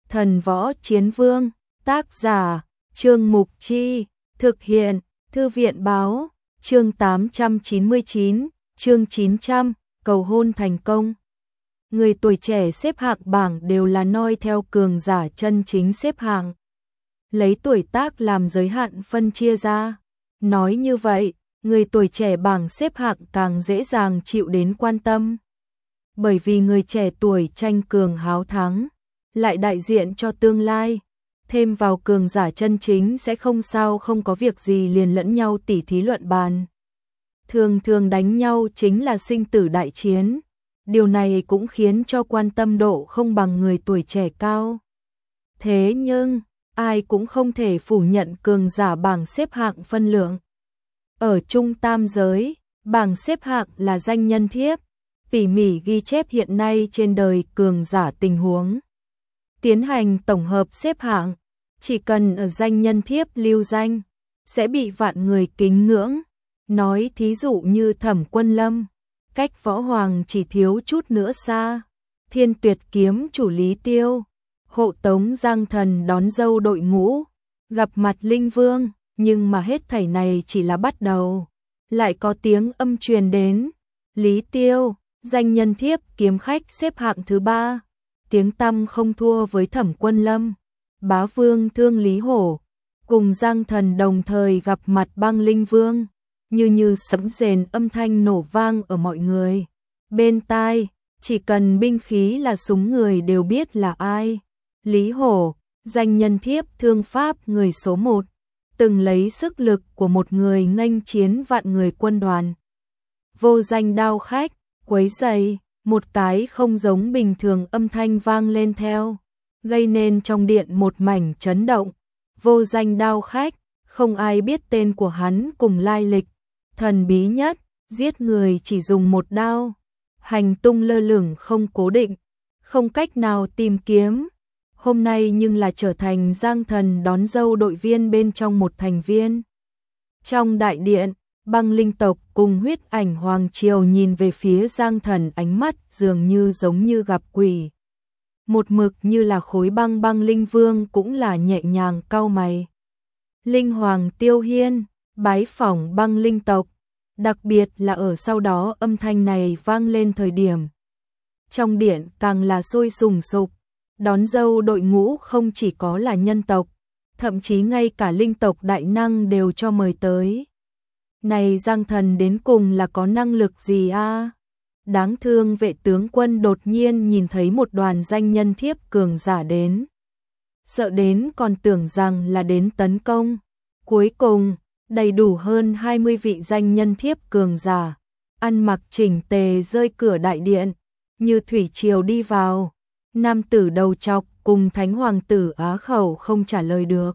Thần Võ Chiến Vương, tác giả, Trương Mục Chi, thực hiện, Thư viện Báo, chương 899, chương 900, cầu hôn thành công. Người tuổi trẻ xếp hạng bảng đều là noi theo cường giả chân chính xếp hạng. Lấy tuổi tác làm giới hạn phân chia ra. Nói như vậy, người tuổi trẻ bảng xếp hạng càng dễ dàng chịu đến quan tâm. Bởi vì người trẻ tuổi tranh cường háo thắng, lại đại diện cho tương lai. Thêm vào cường giả chân chính sẽ không có việc gì liền lẫn nhau tỉ thí luận bàn. Thường thường đánh nhau chính là sinh tử đại chiến. Điều này cũng khiến cho quan tâm độ không bằng người tuổi trẻ cao. Thế nhưng, ai cũng không thể phủ nhận cường giả bảng xếp hạng phân lượng. Ở trung tam giới, bảng xếp hạng là danh nhân thiếp, tỉ mỉ ghi chép hiện nay trên đời cường giả tình huống. Tiến hành tổng hợp xếp hạng, chỉ cần ở danh nhân thiếp lưu danh, sẽ bị vạn người kính ngưỡng. Nói thí dụ như Thẩm Quân Lâm, cách Võ Hoàng chỉ thiếu chút nữa xa, Thiên Tuyệt kiếm chủ Lý Tiêu, hộ tống Giang Thần đón dâu đội ngũ, gặp mặt Linh Vương, nhưng mà hết thảy này chỉ là bắt đầu. Lại có tiếng âm truyền đến, Lý Tiêu, danh nhân thiếp kiếm khách xếp hạng thứ 3, tiếng tăm không thua với Thẩm Quân Lâm, Bá Vương thương Lý Hổ, cùng Giang Thần đồng thời gặp mặt Băng Linh Vương, như sấm rền âm thanh nổ vang ở mọi người bên tai, chỉ cần binh khí là súng người đều biết là ai. Lý Hổ, danh nhân thiếp thương pháp người số 1, từng lấy sức lực của một người nghênh chiến vạn người quân đoàn. Vô danh đao khách, quấy rầy, một cái không giống bình thường âm thanh vang lên theo, gây nên trong điện một mảnh chấn động. Vô danh đao khách, không ai biết tên của hắn cùng lai lịch, thần bí nhất, giết người chỉ dùng một đao, hành tung lơ lửng không cố định, không cách nào tìm kiếm. Hôm nay nhưng là trở thành Giang Thần đón dâu đội viên bên trong một thành viên. Trong đại điện, Băng Linh tộc cùng Huyết Ảnh Hoàng Triều nhìn về phía Giang Thần, ánh mắt dường như giống như gặp quỷ. Một mực như là khối băng. Băng Linh Vương cũng là nhẹ nhàng cau mày. Linh Hoàng Tiêu Hiên bái phỏng Băng Linh tộc, đặc biệt là ở sau đó âm thanh này vang lên thời điểm trong điện càng là sôi sùng sục. Đón dâu đội ngũ không chỉ có là nhân tộc, thậm chí ngay cả linh tộc đại năng đều cho mời tới. Này Giang Thần đến cùng là có năng lực gì a? Đáng thương vệ tướng quân đột nhiên nhìn thấy một đoàn danh nhân thiếp cường giả đến. Sợ đến còn tưởng rằng là đến tấn công. Cuối cùng, đầy đủ hơn 20 vị danh nhân thiếp cường giả, ăn mặc chỉnh tề rơi cửa đại điện, như thủy triều đi vào. Nam tử đầu trọc cùng Thánh Hoàng tử á khẩu không trả lời được,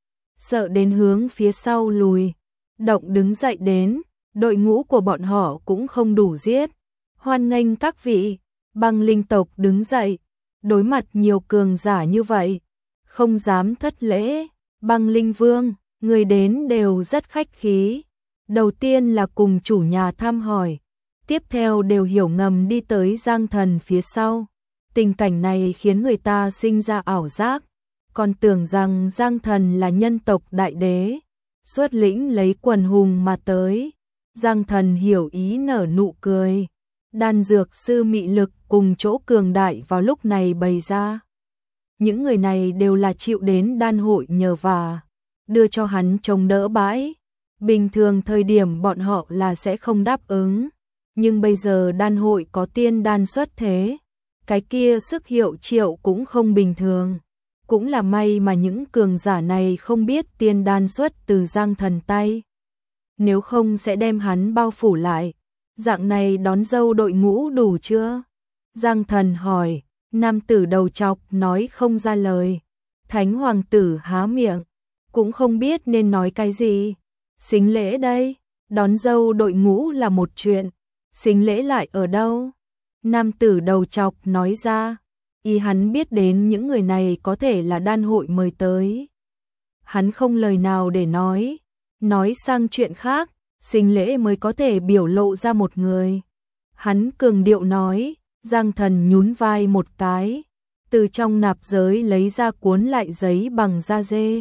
sợ đến hướng phía sau lùi. Động đứng dậy đến, đội ngũ của bọn họ cũng không đủ giết. Hoan nghênh các vị. Băng Linh tộc đứng dậy, đối mặt nhiều cường giả như vậy, không dám thất lễ. Băng Linh Vương, người đến đều rất khách khí. Đầu tiên là cùng chủ nhà thăm hỏi, tiếp theo đều hiểu ngầm đi tới Giang Thần phía sau. Tình cảnh này khiến người ta sinh ra ảo giác, còn tưởng rằng Giang Thần là nhân tộc đại đế, xuất lĩnh lấy quần hùng mà tới. Giang Thần hiểu ý nở nụ cười, đan dược sư mị lực cùng chỗ cường đại vào lúc này bày ra. Những người này đều là chịu đến đan hội nhờ vả, đưa cho hắn trông đỡ bãi. Bình thường thời điểm bọn họ là sẽ không đáp ứng, nhưng bây giờ đan hội có tiên đan xuất thế. Cái kia sức hiệu triệu cũng không bình thường. Cũng là may mà những cường giả này không biết tiên đan xuất từ Giang Thần tay. Nếu không sẽ đem hắn bao phủ lại. Dạng này đón dâu đội ngũ đủ chưa? Giang Thần hỏi. Nam tử đầu trọc nói không ra lời. Thánh Hoàng tử há miệng, cũng không biết nên nói cái gì. Sính lễ đây. Đón dâu đội ngũ là một chuyện, sính lễ lại ở đâu? Nam tử đầu trọc nói ra, ý hắn biết đến những người này có thể là đan hội mời tới. Hắn không lời nào để nói sang chuyện khác, sính lễ mới có thể biểu lộ ra một người. Hắn cường điệu nói, Giang Thần nhún vai một cái, từ trong nạp giới lấy ra cuốn lại giấy bằng da dê.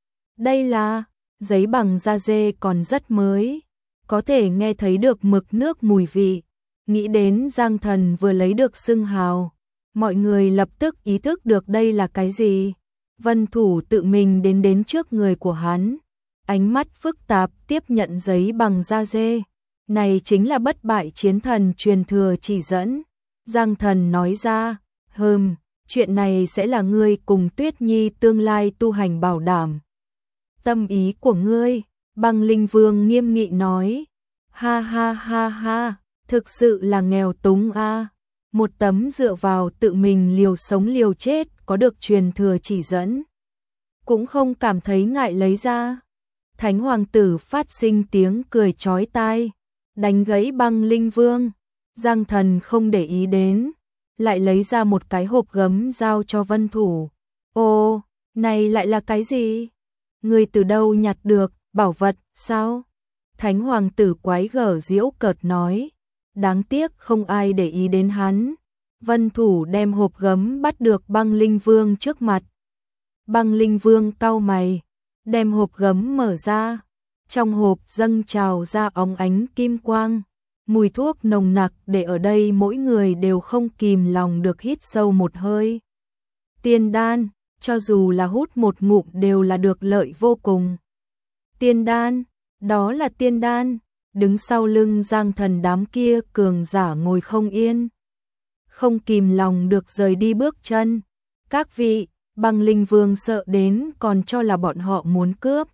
Đây là giấy bằng da dê còn rất mới, có thể nghe thấy được mực nước mùi vị. Nghĩ đến Giang Thần vừa lấy được xưng hào, mọi người lập tức ý thức được đây là cái gì. Vân Thủ tự mình đến trước người của hắn, ánh mắt phức tạp tiếp nhận giấy bằng da dê. Này chính là bất bại chiến thần truyền thừa chỉ dẫn. Giang Thần nói ra, chuyện này sẽ là ngươi cùng Tuyết Nhi tương lai tu hành bảo đảm. Tâm ý của ngươi, Băng Linh Vương nghiêm nghị nói, ha ha ha ha, thực sự là nghèo túng a. Một tấm dựa vào tự mình liều sống liều chết có được truyền thừa chỉ dẫn, cũng không cảm thấy ngại lấy ra. Thánh Hoàng tử phát sinh tiếng cười chói tai, đánh gãy Băng Linh Vương. Giang Thần không để ý đến, lại lấy ra một cái hộp gấm giao cho Vân Thủ. Ô, này lại là cái gì? Ngươi từ đâu nhặt được, bảo vật, sao? Thánh Hoàng tử quái gở giễu cợt nói. Đáng tiếc không ai để ý đến hắn. Vân Thủ đem hộp gấm bắt được Băng Linh Vương trước mặt. Băng Linh Vương cau mày, đem hộp gấm mở ra. Trong hộp dâng trào ra óng ánh kim quang. Mùi thuốc nồng nặc để ở đây mỗi người đều không kìm lòng được hít sâu một hơi. Tiên đan, cho dù là hút một ngụm đều là được lợi vô cùng. Tiên đan, đó là tiên đan. Đứng sau lưng Giang Thần đám kia cường giả ngồi không yên, không kìm lòng được rời đi bước chân. Các vị, Băng Linh Vương sợ đến còn cho là bọn họ muốn cướp,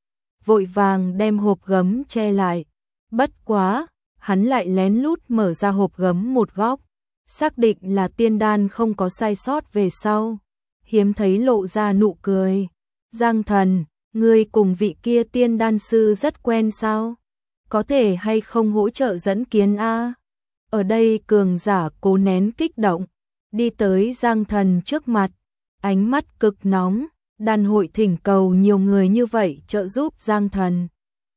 vội vàng đem hộp gấm che lại. Bất quá, hắn lại lén lút mở ra hộp gấm một góc, xác định là tiên đan không có sai sót về sau, hiếm thấy lộ ra nụ cười. Giang Thần, ngươi cùng vị kia tiên đan sư rất quen sao? Có thể hay không hỗ trợ dẫn kiến a? Ở đây cường giả cố nén kích động, đi tới Giang Thần trước mặt, ánh mắt cực nóng. Đan hội thỉnh cầu nhiều người như vậy trợ giúp Giang Thần,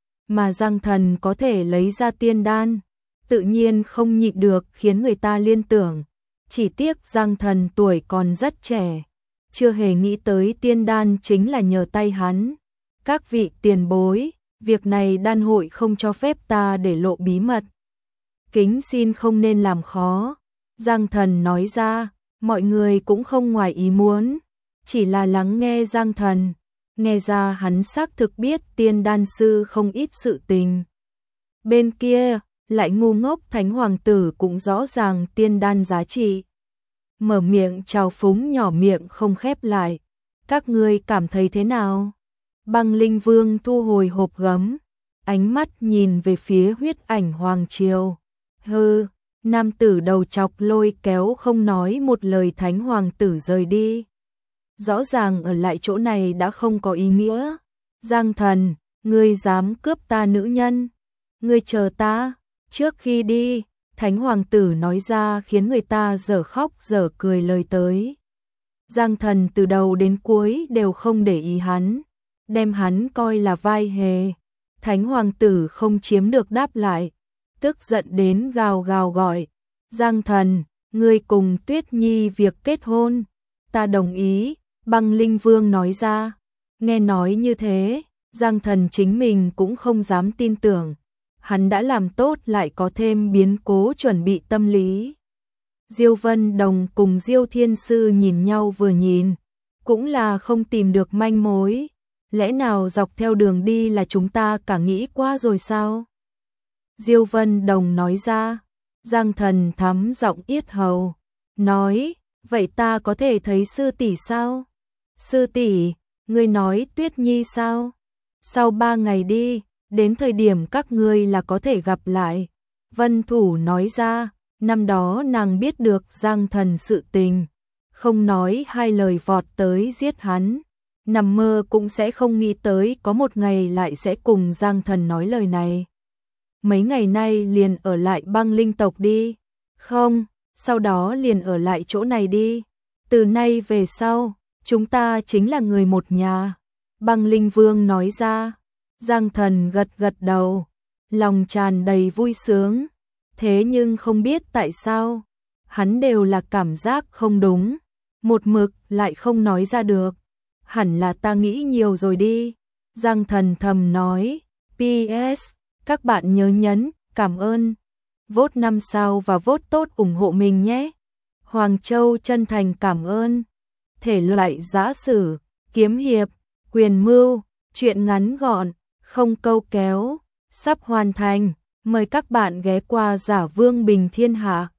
mà Giang Thần có thể lấy ra tiên đan, tự nhiên không nhịn được khiến người ta liên tưởng. Chỉ tiếc Giang Thần tuổi còn rất trẻ, chưa hề nghĩ tới tiên đan chính là nhờ tay hắn. Các vị tiền bối, việc này đan hội không cho phép ta để lộ bí mật, kính xin không nên làm khó. Giang Thần nói ra, mọi người cũng không ngoài ý muốn, chỉ là lắng nghe Giang Thần, nghe ra hắn xác thực biết tiên đan sư không ít sự tình. Bên kia, lại ngu ngốc Thánh Hoàng tử cũng rõ ràng tiên đan giá trị. Mở miệng trào phúng nhỏ miệng không khép lại. Các ngươi cảm thấy thế nào? Băng Linh Vương thu hồi hộp gấm, ánh mắt nhìn về phía huyết ảnh Hoàng Triều. Nam tử đầu chọc lôi kéo không nói một lời Thánh Hoàng tử rời đi. Rõ ràng ở lại chỗ này đã không có ý nghĩa. Giang Thần, ngươi dám cướp ta nữ nhân? Ngươi chờ ta. Trước khi đi, Thánh Hoàng tử nói ra khiến người ta dở khóc dở cười lời tới. Giang Thần từ đầu đến cuối đều không để ý hắn, đem hắn coi là vai hề. Thánh Hoàng tử không chiếm được đáp lại, tức giận đến gào gào gọi. Giang Thần, ngươi cùng Tuyết Nhi việc kết hôn, ta đồng ý. Băng Linh Vương nói ra. Nghe nói như thế, Giang Thần chính mình cũng không dám tin tưởng. Hắn đã làm tốt lại có thêm biến cố chuẩn bị tâm lý. Diêu Vân Đồng cùng Diêu Thiên Sư nhìn nhau vừa nhìn, cũng là không tìm được manh mối. Lẽ nào dọc theo đường đi là chúng ta cả nghĩ qua rồi sao? Diêu Vân Đồng nói ra. Giang Thần thắm giọng yết hầu, nói, vậy ta có thể thấy sư tỷ sao? Sư tỷ, ngươi nói Tuyết Nhi sao? Sau 3 ngày đi, đến thời điểm các ngươi là có thể gặp lại. Vân Thủ nói ra, năm đó nàng biết được Giang Thần sự tình, không nói hai lời vọt tới giết hắn. Nằm mơ cũng sẽ không nghĩ tới có một ngày lại sẽ cùng Giang Thần nói lời này. Mấy ngày nay liền ở lại Băng Linh tộc đi. Không, sau đó liền ở lại chỗ này đi. Từ nay về sau, chúng ta chính là người một nhà. Băng Linh Vương nói ra. Giang Thần gật gật đầu, lòng tràn đầy vui sướng. Thế nhưng không biết tại sao, hắn đều là cảm giác không đúng. một mực lại không nói ra được. Hẳn là ta nghĩ nhiều rồi đi. Giang Thần thầm nói. PS, các bạn nhớ nhấn, cảm ơn. Vote 5 sao và vote tốt ủng hộ mình nhé. Hoàng Châu chân thành cảm ơn. Thể loại giã sử, kiếm hiệp, quyền mưu, truyện ngắn gọn, không câu kéo, sắp hoàn thành. Mời các bạn ghé qua Giả Vương Bình Thiên Hạ.